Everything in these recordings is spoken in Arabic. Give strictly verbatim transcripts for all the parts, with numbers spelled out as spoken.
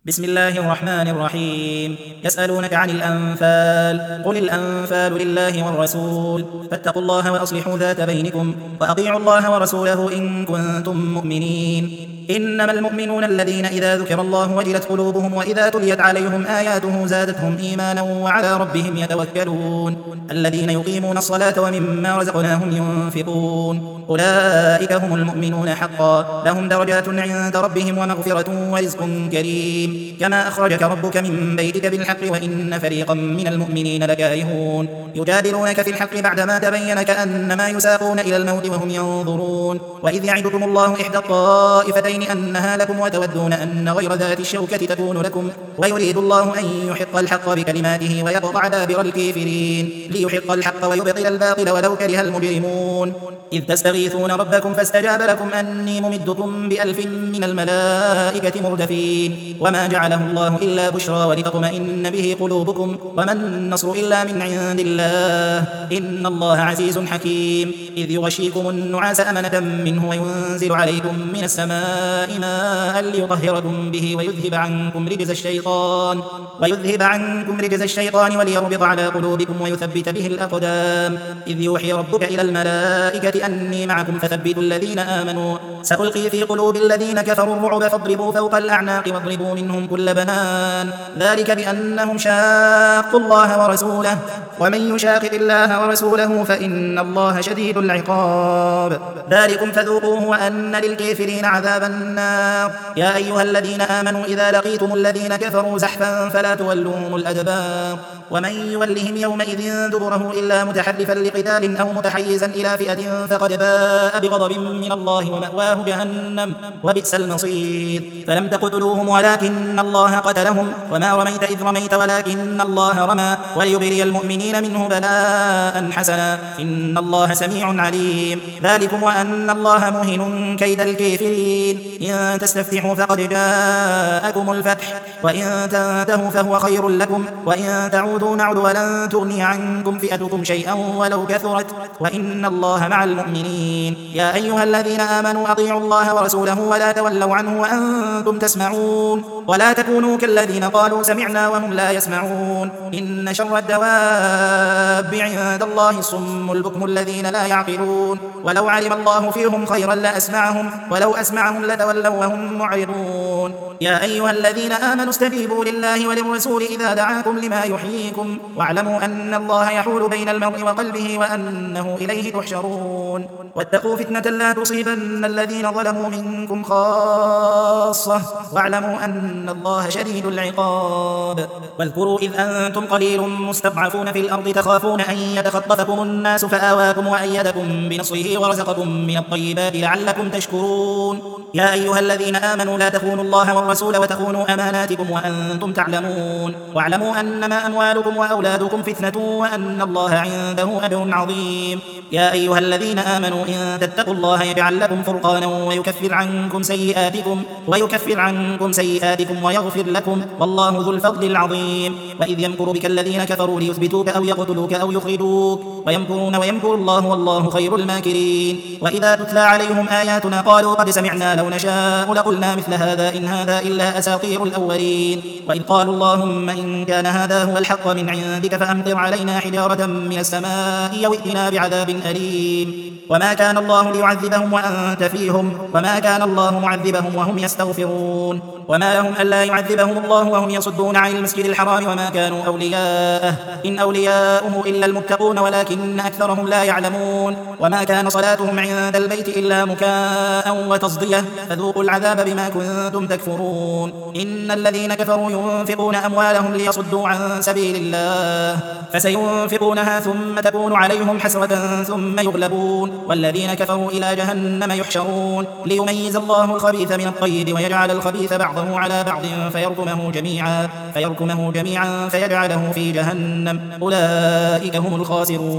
بسم الله الرحمن الرحيم. يسألونك عن الأنفال، قل الأنفال لله والرسول، فاتقوا الله وأصلحوا ذات بينكم، وأطيعوا الله ورسوله إن كنتم مؤمنين. إنما المؤمنون الذين إذا ذكر الله وجلت قلوبهم وإذا تليت عليهم آياته زادتهم إيمانا وعلى ربهم يتوكلون. الذين يقيمون الصلاة ومما رزقناهم ينفقون، أولئك هم المؤمنون حقا، لهم درجات عند ربهم ومغفرة ورزق كريم. كما أخرجك ربك من بيتك بالحق وإن فريقا من المؤمنين لكارهون. يجادلونك في الحق بعدما تبين كأنما يساقون إلى الموت وهم ينظرون. وإذ يعدكم الله إحدى الطائفتين أنها لكم وتودون أن غير ذات الشوكة تكون لكم، ويريد الله أن يحق الحق بكلماته ويقطع دابر الكافرين ليحق الحق ويبطل الباطل ولو كره المجرمون. إذ تستغيثون ربكم فاستجاب لكم أني ممدكم بألف من الملائكة مردفين. وما جعله الله إلا بشرى ولتطمئن به قلوبكم، وما النصر إلا من عند الله، إن الله عزيز حكيم. إذ يغشيكم النعاس أمنة منه وينزل عليكم من السماء ماء ليطهركم به ويذهب عنكم رجز الشيطان ويذهب عنكم رجز الشيطان وليربط على قلوبكم ويثبت به الأقدام. إذ يوحي ربك إلى الملائكة أني معكم فثبتوا الذين آمنوا، سألقي في قلوب الذين كفروا الرعب فاضربوا فوق الأعناق واضربوا منهم كل بنان، ذلك بأنهم شاقوا الله ورسوله، ومن يشاقق الله ورسوله فإن الله شديد العقاب. ذلكم فذوقوه وأن للكافرين عذاب النار. يا أيها الذين آمنوا إذا لقيتم الذين كفروا زحفا فلا تولوهم الأدبار، ومن يولهم يومئذ دبره إلا متحرفا لقتال أو متحيزا إلى فئة فقد باء بغضب من الله ومأواه جهنم وبئس المصير. فلم تقتلوهم ولكن الله قتلهم، وما رميت إذ رميت ولكن الله رمى، وليبلي المؤمنين منه بلاء حسنا، إن الله سميع عليم. ذلكم وأن الله موهن كيد الكافرين. إن تستفتحوا فقد جاءكم الفتح، وإن تنتهوا فهو خير لكم، وإن تعودوا نعد ولن تغني عنكم فئتكم شيئا ولو كثرت، وإن الله مع المؤمنين. يا أيها الذين آمنوا أطيعوا الله ورسوله ولا تولوا عنه وأنتم تسمعون، ولا تكونوا كالذين قالوا سمعنا وهم لا يسمعون. إن شر الدواب عند الله الصم البكم الذين لا يعقلون. ولو علم الله فيهم خيرا لأسمعهم، ولو أسمعهم لتولوا وهم معرضون. يا أيها الذين آمنوا استجيبوا لله وللرسول إذا دعاكم لما يحييكم، واعلموا أن الله يحول بين المرء وقلبه وأنه إليه تحشرون. واتقوا فتنة لا تصيبن الذين ظلموا منكم خاصة، واعلموا أن الله شديد العقاب. واذكروا إذ أنتم قليل مستضعفون في الأرض تخافون أن يتخطفكم الناس فآواكم وأيدكم بنصره ورزقكم من الطيبات لعلكم تشكرون. يا أيها الذين آمنوا لا تخونوا الله والرسول وتخونوا أماناتكم وأنتم تعلمون، واعلموا أنما أموالكم وأولادكم فتنة وأن الله عنده أجر عظيم. يا أيها الذين آمنوا إن تتقوا الله يجعل لكم فرقانا ويكفر عنكم سيئاتكم ويكفر عنكم سيئاتكم ويغفر لكم، والله ذو الفضل العظيم. وإذ يمكر بك الذين كفروا ليثبتوك أو يقتلوك أو يخرجوك، ويمكرون ويمكر الله والله خير الماكرين. وإذا تتلى عليهم آياتنا قالوا قد سمعنا لو نشاء لقلنا مثل هذا إن هذا إلا أساطير الأولين. وإذ قالوا اللهم إن كان هذا هو الحق من عندك فأمطر علينا حجارة من السماء أو ائتنا بعذاب أليم. وما كان الله ليعذبهم وأنت فيهم، وما كان الله معذبهم وهم يستغفرون. وما لهم ألا يعذبهم الله وهم يصدون عن المسجد الحرام وما كانوا أولياءه إن أولياؤه إلا المتقون ولكن أكثرهم لا يعلمون. وما كان صلاتهم عند البيت إلا مكاء وتصدية، فذوقوا العذاب بما كنتم تكفرون. إن الذين كفروا ينفقون أموالهم ليصدوا عن سبيل الله فسينفقونها ثم تكون عليهم حسرة ثم يغلبون، والذين كفروا إلى جهنم يحشرون ليميز الله الخبيث من الطيب ويجعل الخبيث بعضه على بعض فيركمه جميعا فيركمه جميعا فيجعله في جهنم، أولئك هم الخاسرون.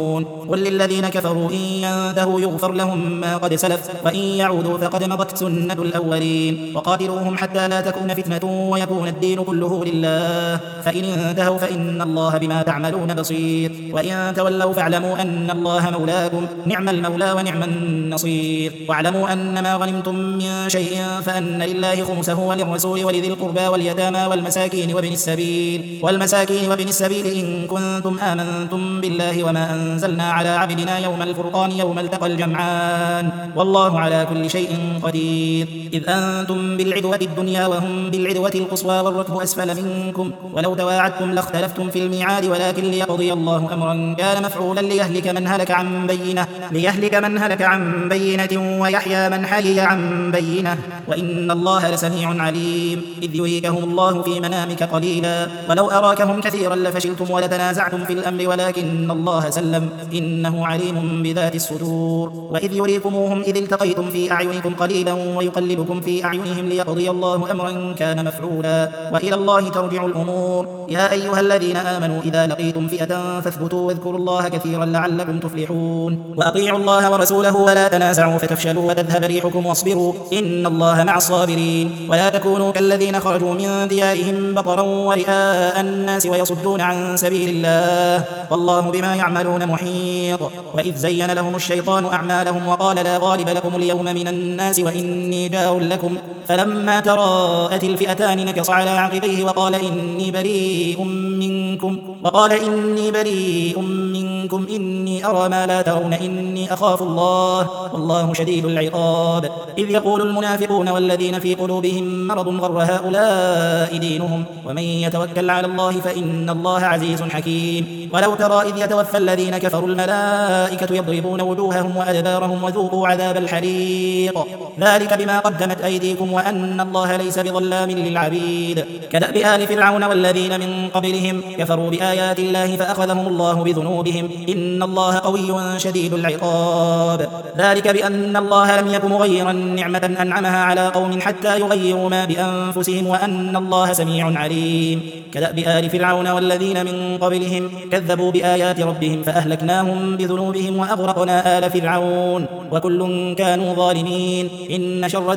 يصدعون قل للذين كفروا إن ينتهوا يغفر لهم ما قد سلف وإن يعودوا فقد مضت سنة الأولين وقاتلوهم حتى لا تكون فتنة ويكون الدين كله لله فإن انتهوا فإن الله بما تعملون بصير وإن تولوا فاعلموا أن الله مولاكم نعم المولى ونعم النصير واعلموا أن ما غنمتم من شيء فأن لله خمسه وللرسول ولذي القربى واليتامى والمساكين وابن السبيل والمساكين وابن السبيل إن كنتم آمنتم بالله وما أنزلنا على عبدنا يوم الفرقان يوم التقى الجمعان والله على كل شيء قدير إذ أنتم بالعدوة الدنيا وهم بالعدوة القصوى والركب أسفل منكم ولو تواعدتم لاختلفتم في الميعاد ولكن ليقضي الله أمرا كان مفعولا ليهلك من هلك عن بينة ليهلك من هلك عن بينة ويحيى من حي عن بينة وإن الله لسميع عليم إذ يريكهم الله في منامك قليلا ولو أراكهم كثيرا لفشلتم ولتنازعتم في الأمر ولكن الله سلم إنه عليم بذات الصدور وإذ يريكموهم إذ التقيتم في أعينكم قليلا ويقلبكم في أعينهم ليقضي الله أمرا كان مفعولا وإلى الله ترجع الأمور يا أيها الذين آمنوا إذا لقيتم فئة فاثبتوا واذكروا الله كثيرا لعلكم تفلحون وأطيعوا الله ورسوله ولا تنازعوا فتفشلوا وتذهب ريحكم واصبروا إن الله مع الصابرين ولا تكونوا كالذين خرجوا من ديارهم بطرا ورئاء الناس ويصدون عن سبيل الله والله بما يعملون محيط وإذ زين لهم الشيطان أعمالهم وقال لا غالب لكم اليوم من الناس وإني جار لكم فلما تراءت الفئتان نكص على عقبيه وقال إني بريء منكم وقال إني بريء منكم إني أرى ما لا ترون إني أخاف الله والله شديد العقاب إذ يقول المنافقون والذين في قلوبهم مرض غر هؤلاء دينهم ومن يتوكل على الله فإن الله عزيز حكيم ولو ترى إذ يتوفى الذين كفروا الملائكة يضربون وجوههم وأدبارهم وذوقوا عذاب الحريق ذلك بما قدمت أيديكم وأن الله ليس بظلام للعبيد كدأب آل فرعون والذين من قبلهم كفروا بآيات الله فأخذهم الله بذنوبهم إن الله قوي شديد العقاب ذلك بأن الله لم يك مغيرا نعمة أنعمها على قوم حتى يغيروا ما بأنفسهم وأن الله سميع عليم كدأب آل فرعون والذين من قبلهم كذبوا بآيات ربهم فأهلكناهم بذنوبهم وأغرقنا آل فرعون وكل كانوا ظالمين إن شر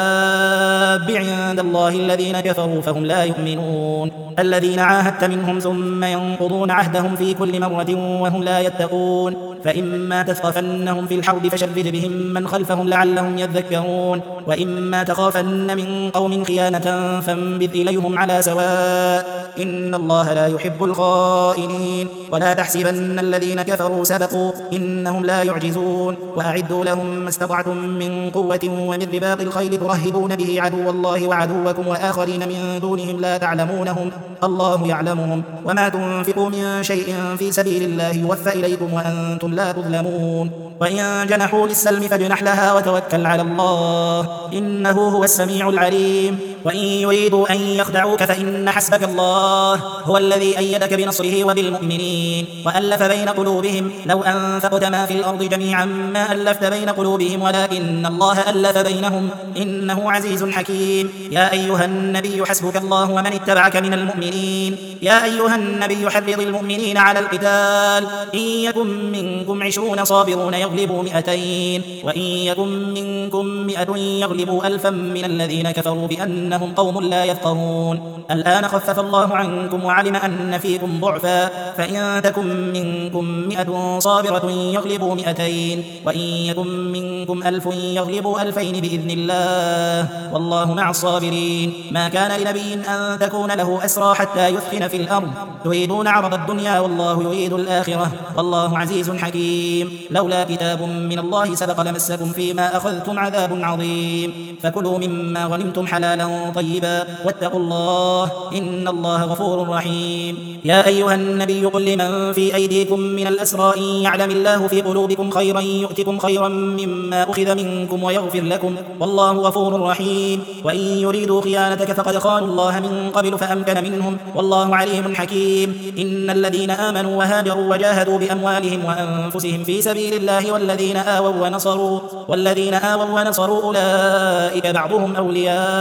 الدواب عند الله الذين كفروا فهم لا يؤمنون الذين عاهدت منهم ثم ينقضون عهدهم في كل مرة وهم لا يتقون فإما تثقفنهم في الحرب فشرد بهم من خلفهم لعلهم يذكرون وإما تخافن من قوم خيانة فانبذ إليهم على سواء إن الله لا يحب الخائنين ولا تحسبن الذين كفروا سبقوا إنهم لا يعجزون وأعدوا لهم ما استطعتم من قوة ومن رباط الخيل ترهبون به عدو الله وعدوكم وآخرين من دونهم لا تعلمونهم الله يعلمهم وما تنفقوا من شيء في سبيل الله يوفى إليكم وأنتم لا تظلمون وإن جنحوا للسلم فاجنح لها وتوكل على الله إنه هو السميع العليم وإن يريدوا أن يخدعوك فإن حسبك الله هو الذي أيدك بنصره وبالمؤمنين وألف بين قلوبهم لو أنفقت ما في الأرض جميعا ما ألفت بين قلوبهم ولكن الله ألف بينهم إنه عزيز حكيم يا أيها النبي حسبك الله ومن اتبعك من المؤمنين يا أيها النبي حرض المؤمنين على القتال إن يكن منكم عشرون صابرون يغلبوا مئتين وإن يكن منكم مئة يغلبوا ألفا من الذين كفروا بأنهم قوم لا يفقهون الآن خفف الله عنكم وعلم أن فيكم ضعفا فإن تكن منكم مئة صابرة يغلبوا مئتين وإن يكن منكم ألف يغلبوا ألفين بإذن الله والله مع الصابرين ما كان لنبي أن تكون له أسرى حتى يثخن في الأرض تريدون عرض الدنيا والله يريد الآخرة والله عزيز حكيم لولا كتاب من الله سبق لمسكم فيما أخذتم عذاب عظيم فكلوا مما غنمتم حلالا طيبا واتقوا الله إن الله غفور رحيم يا أيها النبي قل لمن في أيديكم من الأسرى إن يعلم الله في قلوبكم خيرا يؤتكم خيرا مما أخذ منكم ويغفر لكم والله غفور رحيم وإن يريدوا خيانتك فقد خانوا الله من قبل فأمكن منهم والله عليم حكيم إن الذين آمنوا وهاجروا وجاهدوا بأموالهم وأنفسهم في سبيل الله والذين آووا ونصروا والذين آووا ونصروا أولئك بعضهم أولياء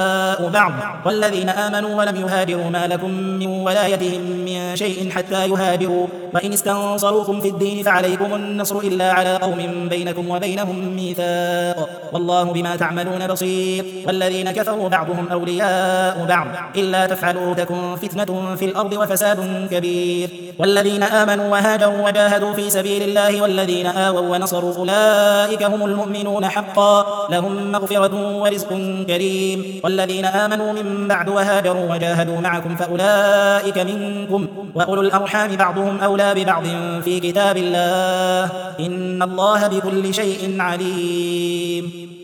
أولياء بعض والذين آمنوا ولم يهاجروا ما لكم من ولايتهم من شيء حتى يهاجروا وإن استنصروكم في الدين فعليكم النصر إلا على قوم بينكم وبينهم ميثاق والله بما تعملون بصير والذين كفروا بعضهم أولياء بعض إلا تفعلوا تكن فتنة في الأرض وفساد كبير والذين آمنوا وهاجروا وجاهدوا في سبيل الله والذين آووا ونصروا أولئك هم المؤمنون حقا لهم مغفرة ورزق كريم والذين آمنوا من بعد وهاجروا وجاهدوا معكم فأولئك منكم وأولو الأرحام بعضهم أولى ببعض في كتاب الله إن الله بكل شيء عليم.